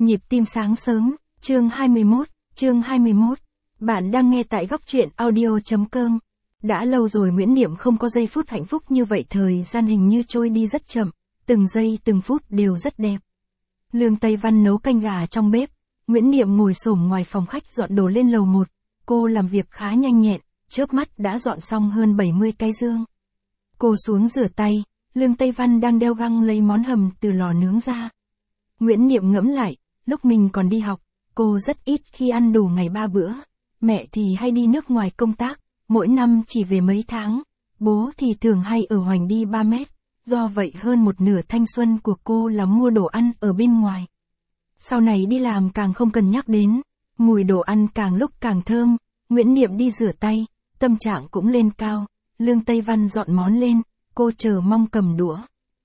Nhịp tim sáng sớm, chương 21. Bạn đang nghe tại góc truyện audio.com. Đã lâu rồi Nguyễn Niệm không có giây phút hạnh phúc như vậy, thời gian hình như trôi đi rất chậm, từng giây từng phút đều rất đẹp. Lương Tây Văn nấu canh gà trong bếp, Nguyễn Niệm ngồi xổm ngoài phòng khách dọn đồ lên lầu 1, cô làm việc khá nhanh nhẹn, chớp mắt đã dọn xong hơn 70 cái dương. Cô xuống rửa tay, Lương Tây Văn đang đeo găng lấy món hầm từ lò nướng ra. Nguyễn Niệm ngẫm lại, lúc mình còn đi học, cô rất ít khi ăn đủ ngày 3 bữa. Mẹ thì hay đi nước ngoài công tác, mỗi năm chỉ về mấy tháng. Bố thì thường hay ở Hoành đi 3 mét. Do vậy hơn một nửa thanh xuân của cô là mua đồ ăn ở bên ngoài. Sau này đi làm càng không cần nhắc đến, mùi đồ ăn càng lúc càng thơm. Nguyễn Niệm đi rửa tay, tâm trạng cũng lên cao. Lương Tây Văn dọn món lên, cô chờ mong cầm đũa.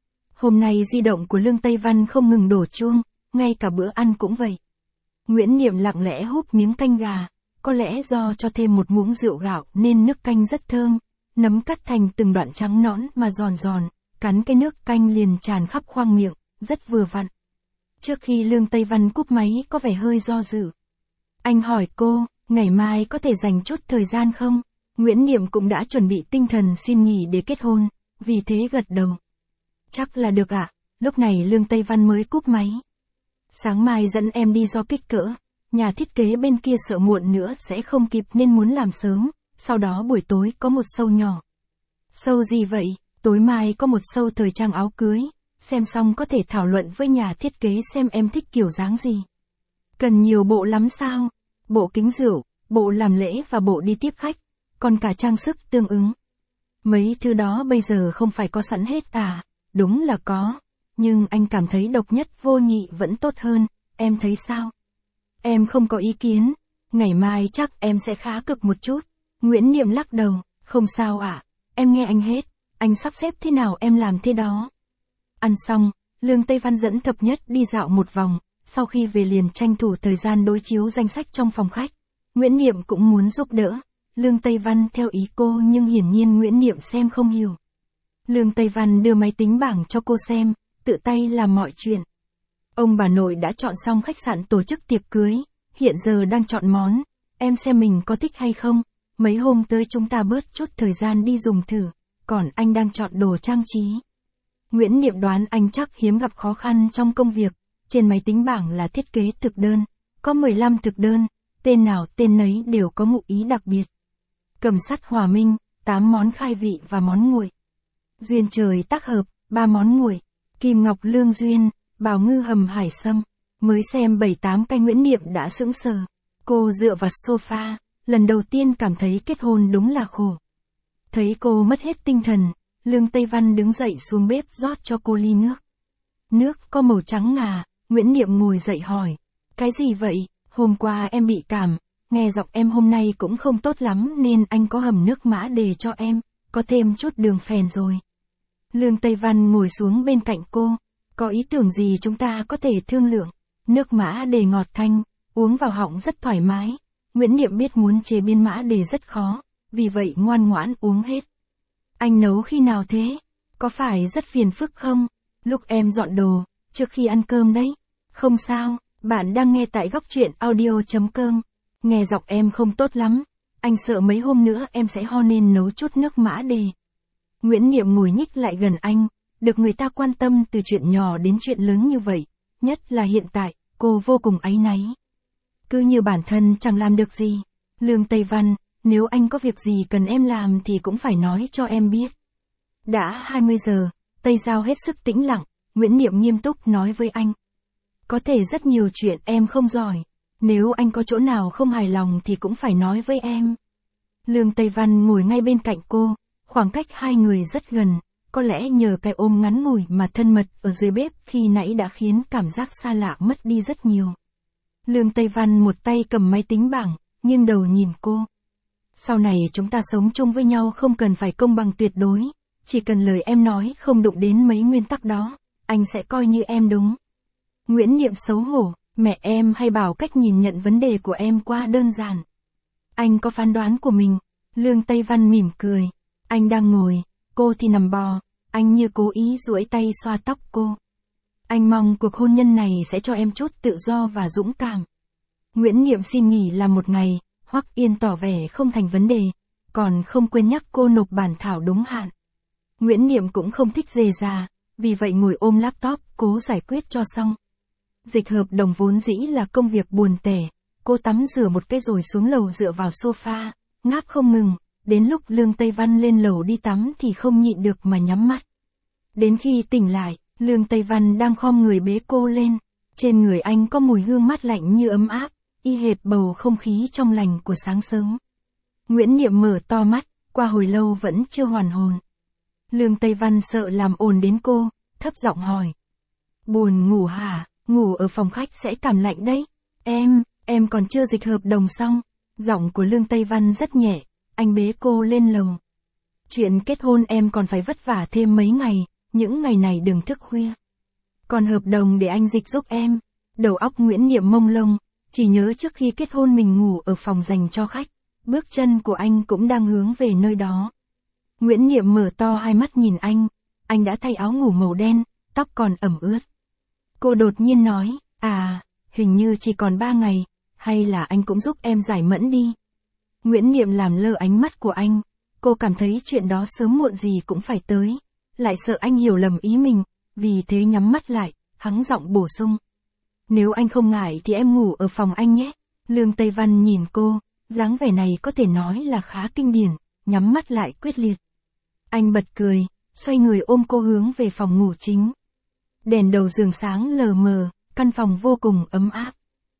Hôm nay di động của Lương Tây Văn không ngừng đổ chuông, ngay cả bữa ăn cũng vậy. Nguyễn Niệm lặng lẽ húp miếng canh gà, có lẽ do cho thêm một muỗng rượu gạo nên nước canh rất thơm, nấm cắt thành từng đoạn trắng nõn mà giòn giòn, cắn cái nước canh liền tràn khắp khoang miệng, rất vừa vặn. Trước khi Lương Tây Văn cúp máy có vẻ hơi do dự. Anh hỏi cô, ngày mai có thể dành chút thời gian không? Nguyễn Niệm cũng đã chuẩn bị tinh thần xin nghỉ để kết hôn, vì thế gật đầu. Chắc là được ạ. Lúc này Lương Tây Văn mới cúp máy. Sáng mai dẫn em đi do kích cỡ, nhà thiết kế bên kia sợ muộn nữa sẽ không kịp nên muốn làm sớm, sau đó buổi tối có một show nhỏ. Show gì vậy? Tối mai có một show thời trang áo cưới, xem xong có thể thảo luận với nhà thiết kế xem em thích kiểu dáng gì. Cần nhiều bộ lắm sao? Bộ kính rượu, bộ làm lễ và bộ đi tiếp khách, còn cả trang sức tương ứng. Mấy thứ đó bây giờ không phải có sẵn hết à? Đúng là có, nhưng anh cảm thấy độc nhất vô nhị vẫn tốt hơn, em thấy sao? Em không có ý kiến, ngày mai chắc em sẽ khá cực một chút. Nguyễn Niệm lắc đầu, không sao ạ, em nghe anh hết, anh sắp xếp thế nào em làm thế đó. Ăn xong, Lương Tây Văn dẫn Thập Nhất đi dạo một vòng, sau khi về liền tranh thủ thời gian đối chiếu danh sách trong phòng khách. Nguyễn Niệm cũng muốn giúp đỡ, Lương Tây Văn theo ý cô nhưng hiển nhiên Nguyễn Niệm xem không hiểu. Lương Tây Văn đưa máy tính bảng cho cô xem, tự tay làm mọi chuyện. Ông bà nội đã chọn xong khách sạn tổ chức tiệc cưới, hiện giờ đang chọn món, em xem mình có thích hay không, mấy hôm tới chúng ta bớt chút thời gian đi dùng thử, còn anh đang chọn đồ trang trí. Nguyễn Niệm đoán anh chắc hiếm gặp khó khăn trong công việc, trên máy tính bảng là thiết kế thực đơn, có 15 thực đơn, tên nào tên nấy đều có ngụ ý đặc biệt. Cẩm sắt hòa minh, 8 món khai vị và món nguội. Duyên trời tác hợp, 3 món nguội. Kim ngọc lương duyên, bào ngư hầm hải sâm. Mới xem 7-8 cái Nguyễn Niệm đã sững sờ. Cô dựa vào sofa, lần đầu tiên cảm thấy kết hôn đúng là khổ. Thấy cô mất hết tinh thần, Lương Tây Văn đứng dậy xuống bếp rót cho cô ly nước. Nước có màu trắng ngà, Nguyễn Niệm ngồi dậy hỏi. Cái gì vậy? Hôm qua em bị cảm, nghe giọng em hôm nay cũng không tốt lắm nên anh có hầm nước mã đề cho em, có thêm chút đường phèn rồi. Lương Tây Văn ngồi xuống bên cạnh cô, có ý tưởng gì chúng ta có thể thương lượng. Nước mã đề ngọt thanh, uống vào họng rất thoải mái. Nguyễn Niệm biết muốn chế biến mã đề rất khó, vì vậy ngoan ngoãn uống hết. Anh nấu khi nào thế? Có phải rất phiền phức không? Lúc em dọn đồ, trước khi ăn cơm đấy. Không sao, bạn đang nghe tại góc truyện audio.com. Nghe giọng em không tốt lắm, anh sợ mấy hôm nữa em sẽ ho nên nấu chút nước mã đề. Nguyễn Niệm ngồi nhích lại gần anh, được người ta quan tâm từ chuyện nhỏ đến chuyện lớn như vậy, nhất là hiện tại, cô vô cùng áy náy. Cứ như bản thân chẳng làm được gì. Lương Tây Văn, nếu anh có việc gì cần em làm thì cũng phải nói cho em biết. Đã 20 giờ, Tây Giao hết sức tĩnh lặng, Nguyễn Niệm nghiêm túc nói với anh. Có thể rất nhiều chuyện em không giỏi, nếu anh có chỗ nào không hài lòng thì cũng phải nói với em. Lương Tây Văn ngồi ngay bên cạnh cô, khoảng cách hai người rất gần, có lẽ nhờ cái ôm ngắn ngủi mà thân mật ở dưới bếp khi nãy đã khiến cảm giác xa lạ mất đi rất nhiều. Lương Tây Văn một tay cầm máy tính bảng, nghiêng đầu nhìn cô. Sau này chúng ta sống chung với nhau không cần phải công bằng tuyệt đối, chỉ cần lời em nói không đụng đến mấy nguyên tắc đó, anh sẽ coi như em đúng. Nguyễn Niệm xấu hổ, mẹ em hay bảo cách nhìn nhận vấn đề của em quá đơn giản. Anh có phán đoán của mình. Lương Tây Văn mỉm cười. Anh đang ngồi, cô thì nằm bò, anh như cố ý duỗi tay xoa tóc cô. Anh mong cuộc hôn nhân này sẽ cho em chút tự do và dũng cảm. Nguyễn Niệm xin nghỉ làm một ngày, Hoắc Yên tỏ vẻ không thành vấn đề, còn không quên nhắc cô nộp bản thảo đúng hạn. Nguyễn Niệm cũng không thích rề rà, vì vậy ngồi ôm laptop, cố giải quyết cho xong. Dịch hợp đồng vốn dĩ là công việc buồn tẻ, cô tắm rửa một cái rồi xuống lầu dựa vào sofa, ngáp không ngừng, đến lúc Lương Tây Văn lên lầu đi tắm thì không nhịn được mà nhắm mắt. Đến khi tỉnh lại, Lương Tây Văn đang khom người bế cô lên, trên người anh có mùi hương mát lạnh như ấm áp, y hệt bầu không khí trong lành của sáng sớm. Nguyễn Niệm mở to mắt, qua hồi lâu vẫn chưa hoàn hồn. Lương Tây Văn sợ làm ồn đến cô, thấp giọng hỏi. Buồn ngủ hả? Ngủ ở phòng khách sẽ cảm lạnh đấy. Em còn chưa dịch hợp đồng xong. Giọng của Lương Tây Văn rất nhẹ, anh bế cô lên lầu. Chuyện kết hôn em còn phải vất vả thêm mấy ngày, những ngày này đừng thức khuya. Còn hợp đồng để anh dịch giúp em. Đầu óc Nguyễn Niệm mông lung, chỉ nhớ trước khi kết hôn mình ngủ ở phòng dành cho khách, bước chân của anh cũng đang hướng về nơi đó. Nguyễn Niệm mở to hai mắt nhìn anh đã thay áo ngủ màu đen, tóc còn ẩm ướt. Cô đột nhiên nói, hình như chỉ còn 3 ngày, hay là anh cũng giúp em giải mẫn đi. Nguyễn Niệm làm lơ ánh mắt của anh, cô cảm thấy chuyện đó sớm muộn gì cũng phải tới, lại sợ anh hiểu lầm ý mình, vì thế nhắm mắt lại, hắng giọng bổ sung. Nếu anh không ngại thì em ngủ ở phòng anh nhé. Lương Tây Văn nhìn cô, dáng vẻ này có thể nói là khá kinh điển, nhắm mắt lại quyết liệt. Anh bật cười, xoay người ôm cô hướng về phòng ngủ chính. Đèn đầu giường sáng lờ mờ, căn phòng vô cùng ấm áp.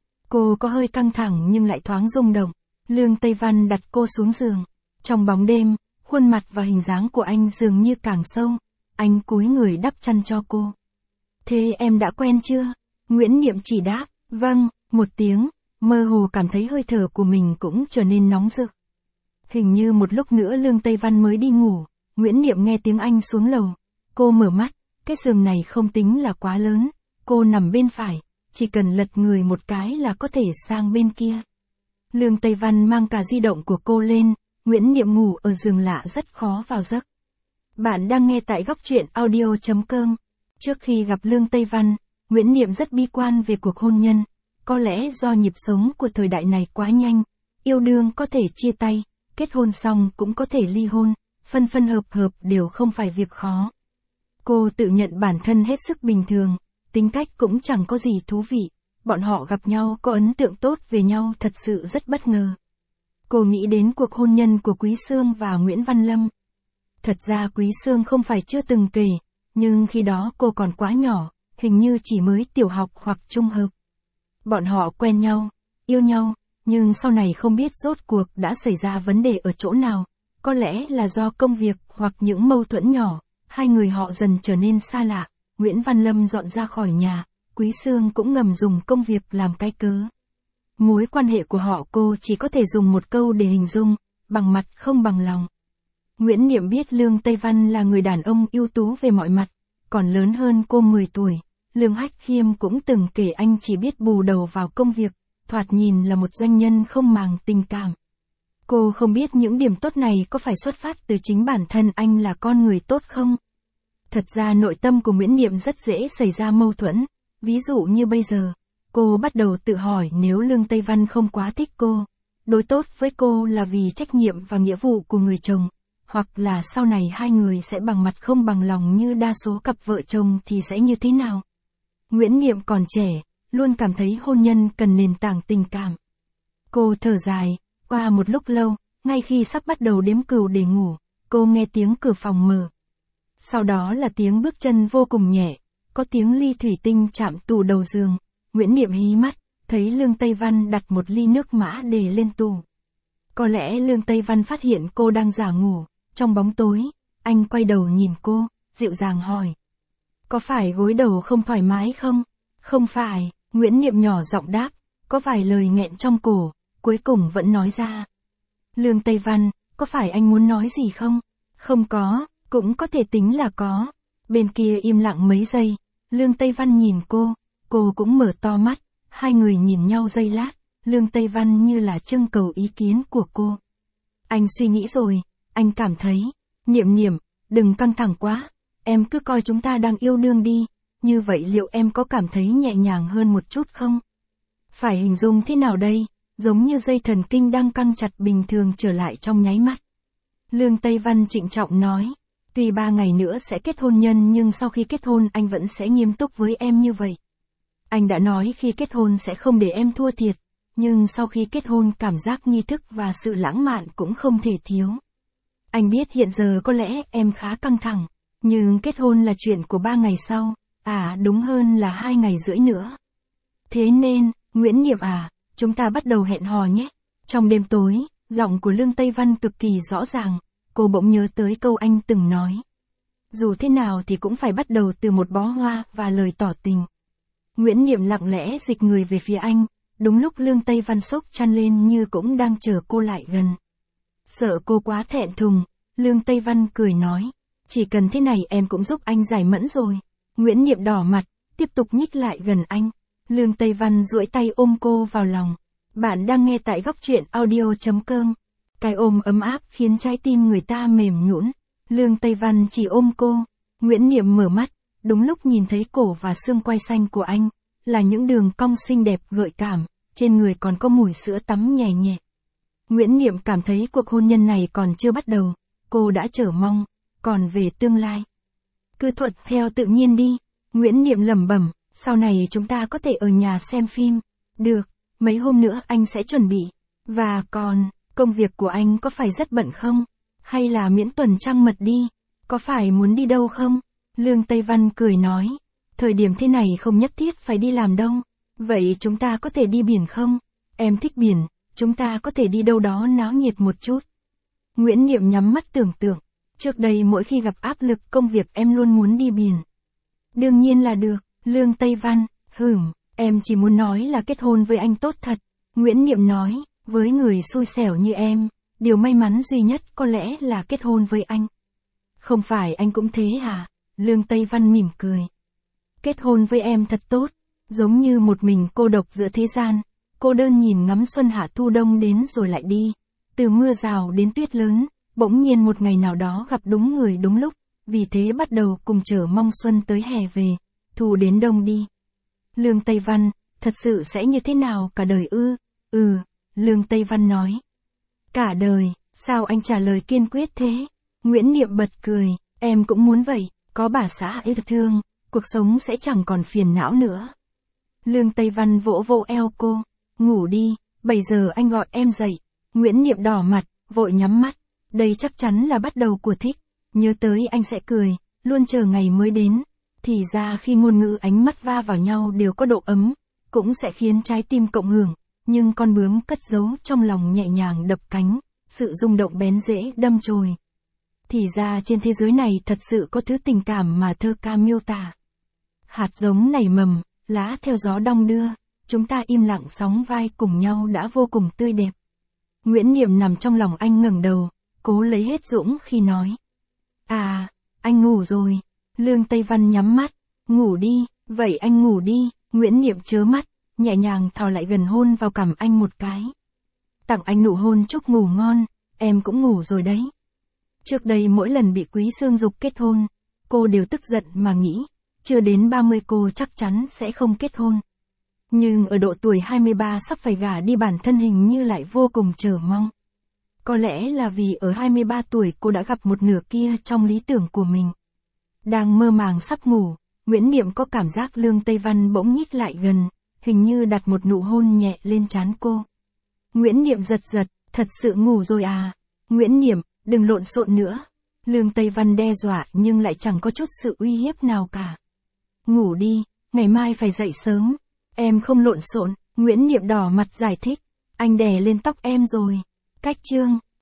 Cô có hơi căng thẳng nhưng lại thoáng rung động. Lương Tây Văn đặt cô xuống giường. Trong bóng đêm, khuôn mặt và hình dáng của anh dường như càng sâu. Anh cúi người đắp chăn cho cô. Thế em đã quen chưa? Nguyễn Niệm chỉ đáp, vâng, một tiếng, mơ hồ cảm thấy hơi thở của mình cũng trở nên nóng rực. Hình như một lúc nữa Lương Tây Văn mới đi ngủ, Nguyễn Niệm nghe tiếng anh xuống lầu. Cô mở mắt, cái giường này không tính là quá lớn, cô nằm bên phải, chỉ cần lật người một cái là có thể sang bên kia. Lương Tây Văn mang cả di động của cô lên, Nguyễn Niệm ngủ ở giường lạ rất khó vào giấc. Bạn đang nghe tại Góc Truyện Audio.com. Trước khi gặp Lương Tây Văn, Nguyễn Niệm rất bi quan về cuộc hôn nhân, có lẽ do nhịp sống của thời đại này quá nhanh, yêu đương có thể chia tay, kết hôn xong cũng có thể ly hôn, phân phân hợp hợp đều không phải việc khó. Cô tự nhận bản thân hết sức bình thường, tính cách cũng chẳng có gì thú vị, bọn họ gặp nhau có ấn tượng tốt về nhau thật sự rất bất ngờ. Cô nghĩ đến cuộc hôn nhân của Quý Sương và Nguyễn Văn Lâm. Thật ra Quý Sương không phải chưa từng kể, nhưng khi đó cô còn quá nhỏ, hình như chỉ mới tiểu học hoặc trung học. Bọn họ quen nhau, yêu nhau, nhưng sau này không biết rốt cuộc đã xảy ra vấn đề ở chỗ nào, có lẽ là do công việc hoặc những mâu thuẫn nhỏ, hai người họ dần trở nên xa lạ. Nguyễn Văn Lâm dọn ra khỏi nhà, Quý Sương cũng ngầm dùng công việc làm cái cớ. Mối quan hệ của họ cô chỉ có thể dùng một câu để hình dung, bằng mặt không bằng lòng. Nguyễn Niệm biết Lương Tây Văn là người đàn ông ưu tú về mọi mặt, còn lớn hơn cô 10 tuổi. Lương Hách Khiêm cũng từng kể anh chỉ biết bù đầu vào công việc, thoạt nhìn là một doanh nhân không màng tình cảm. Cô không biết những điểm tốt này có phải xuất phát từ chính bản thân anh là con người tốt không? Thật ra nội tâm của Nguyễn Niệm rất dễ xảy ra mâu thuẫn, ví dụ như bây giờ, cô bắt đầu tự hỏi nếu Lương Tây Văn không quá thích cô, đối tốt với cô là vì trách nhiệm và nghĩa vụ của người chồng, hoặc là sau này hai người sẽ bằng mặt không bằng lòng như đa số cặp vợ chồng thì sẽ như thế nào? Nguyễn Niệm còn trẻ, luôn cảm thấy hôn nhân cần nền tảng tình cảm. Cô thở dài, qua một lúc lâu, ngay khi sắp bắt đầu đếm cừu để ngủ, cô nghe tiếng cửa phòng mở. Sau đó là tiếng bước chân vô cùng nhẹ, có tiếng ly thủy tinh chạm tủ đầu giường. Nguyễn Niệm hí mắt, thấy Lương Tây Văn đặt một ly nước mã để lên tủ. Có lẽ Lương Tây Văn phát hiện cô đang giả ngủ, trong bóng tối, anh quay đầu nhìn cô, dịu dàng hỏi. Có phải gối đầu không thoải mái không? Không phải, Nguyễn Niệm nhỏ giọng đáp, có vài lời nghẹn trong cổ, cuối cùng vẫn nói ra. Lương Tây Văn, có phải anh muốn nói gì không? Không có, cũng có thể tính là có. Bên kia im lặng mấy giây, Lương Tây Văn nhìn cô cũng mở to mắt, hai người nhìn nhau giây lát, Lương Tây Văn như là trưng cầu ý kiến của cô. Anh suy nghĩ rồi, anh cảm thấy, Niệm, đừng căng thẳng quá, em cứ coi chúng ta đang yêu đương đi, như vậy liệu em có cảm thấy nhẹ nhàng hơn một chút không? Phải hình dung thế nào đây? Giống như dây thần kinh đang căng chặt bình thường trở lại trong nháy mắt. Lương Tây Văn trịnh trọng nói, tuy 3 ngày nữa sẽ kết hôn nhân nhưng sau khi kết hôn anh vẫn sẽ nghiêm túc với em như vậy. Anh đã nói khi kết hôn sẽ không để em thua thiệt, nhưng sau khi kết hôn cảm giác nghi thức và sự lãng mạn cũng không thể thiếu. Anh biết hiện giờ có lẽ em khá căng thẳng, nhưng kết hôn là chuyện của 3 ngày sau, đúng hơn là 2 ngày rưỡi nữa. Thế nên, Nguyễn Niệm chúng ta bắt đầu hẹn hò nhé. Trong đêm tối, giọng của Lương Tây Văn cực kỳ rõ ràng, cô bỗng nhớ tới câu anh từng nói. Dù thế nào thì cũng phải bắt đầu từ một bó hoa và lời tỏ tình. Nguyễn Niệm lặng lẽ dịch người về phía anh, đúng lúc Lương Tây Văn sốc chăn lên như cũng đang chờ cô lại gần. Sợ cô quá thẹn thùng, Lương Tây Văn cười nói, chỉ cần thế này em cũng giúp anh giải mẫn rồi. Nguyễn Niệm đỏ mặt, tiếp tục nhích lại gần anh. Lương Tây Văn duỗi tay ôm cô vào lòng. Bạn đang nghe tại góc truyện audio.com. Cái ôm ấm áp khiến trái tim người ta mềm nhũn. Lương Tây Văn chỉ ôm cô. Nguyễn Niệm mở mắt, đúng lúc nhìn thấy cổ và xương quai xanh của anh, là những đường cong xinh đẹp gợi cảm, trên người còn có mùi sữa tắm nhẹ nhẹ. Nguyễn Niệm cảm thấy cuộc hôn nhân này còn chưa bắt đầu, cô đã chờ mong, còn về tương lai. Cứ thuận theo tự nhiên đi, Nguyễn Niệm lẩm bẩm, sau này chúng ta có thể ở nhà xem phim. Được, mấy hôm nữa anh sẽ chuẩn bị. Và còn, công việc của anh có phải rất bận không? Hay là miễn tuần trăng mật đi? Có phải muốn đi đâu không? Lương Tây Văn cười nói, thời điểm thế này không nhất thiết phải đi làm đâu. Vậy chúng ta có thể đi biển không? Em thích biển, chúng ta có thể đi đâu đó náo nhiệt một chút. Nguyễn Niệm nhắm mắt tưởng tượng, trước đây mỗi khi gặp áp lực công việc em luôn muốn đi biển. Đương nhiên là được, Lương Tây Văn, em chỉ muốn nói là kết hôn với anh tốt thật. Nguyễn Niệm nói, với người xui xẻo như em, điều may mắn duy nhất có lẽ là kết hôn với anh. Không phải anh cũng thế hả? Lương Tây Văn mỉm cười. Kết hôn với em thật tốt, giống như một mình cô độc giữa thế gian, cô đơn nhìn ngắm xuân hạ thu đông đến rồi lại đi, từ mưa rào đến tuyết lớn, bỗng nhiên một ngày nào đó gặp đúng người đúng lúc, vì thế bắt đầu cùng chờ mong xuân tới hè về, thu đến đông đi. Lương Tây Văn, thật sự sẽ như thế nào cả đời ư? Lương Tây Văn nói. Cả đời, sao anh trả lời kiên quyết thế? Nguyễn Niệm bật cười, em cũng muốn vậy, có bà xã yêu thương, cuộc sống sẽ chẳng còn phiền não nữa. Lương Tây Văn vỗ vỗ eo cô, ngủ đi, 7 giờ anh gọi em dậy. Nguyễn Niệm đỏ mặt, vội nhắm mắt, đây chắc chắn là bắt đầu của thích, nhớ tới anh sẽ cười, luôn chờ ngày mới đến. Thì ra khi ngôn ngữ ánh mắt va vào nhau đều có độ ấm, cũng sẽ khiến trái tim cộng hưởng, nhưng con bướm cất giấu trong lòng nhẹ nhàng đập cánh, sự rung động bén rễ đâm chồi. Thì ra trên thế giới này thật sự có thứ tình cảm mà thơ ca miêu tả. Hạt giống nảy mầm, lá theo gió đong đưa, chúng ta im lặng sóng vai cùng nhau đã vô cùng tươi đẹp. Nguyễn Niệm nằm trong lòng anh ngẩng đầu, cố lấy hết dũng khi nói. Anh ngủ rồi. Lương Tây Văn nhắm mắt, ngủ đi, vậy anh ngủ đi. Nguyễn Niệm chớ mắt, nhẹ nhàng thò lại gần hôn vào cằm anh một cái. Tặng anh nụ hôn chúc ngủ ngon, em cũng ngủ rồi đấy. Trước đây mỗi lần bị Quý Sương giục kết hôn, cô đều tức giận mà nghĩ, chưa đến 30 cô chắc chắn sẽ không kết hôn. Nhưng ở độ tuổi 23 sắp phải gả đi bản thân hình như lại vô cùng chờ mong. Có lẽ là vì ở 23 tuổi cô đã gặp một nửa kia trong lý tưởng của mình. Đang mơ màng sắp ngủ, Nguyễn Niệm có cảm giác Lương Tây Văn bỗng nhích lại gần, hình như đặt một nụ hôn nhẹ lên trán cô. Nguyễn Niệm giật giật, thật sự ngủ rồi à? Nguyễn Niệm, đừng lộn xộn nữa. Lương Tây Văn đe dọa nhưng lại chẳng có chút sự uy hiếp nào cả. Ngủ đi, ngày mai phải dậy sớm. Em không lộn xộn, Nguyễn Niệm đỏ mặt giải thích. Anh đè lên tóc em rồi. Cách chương.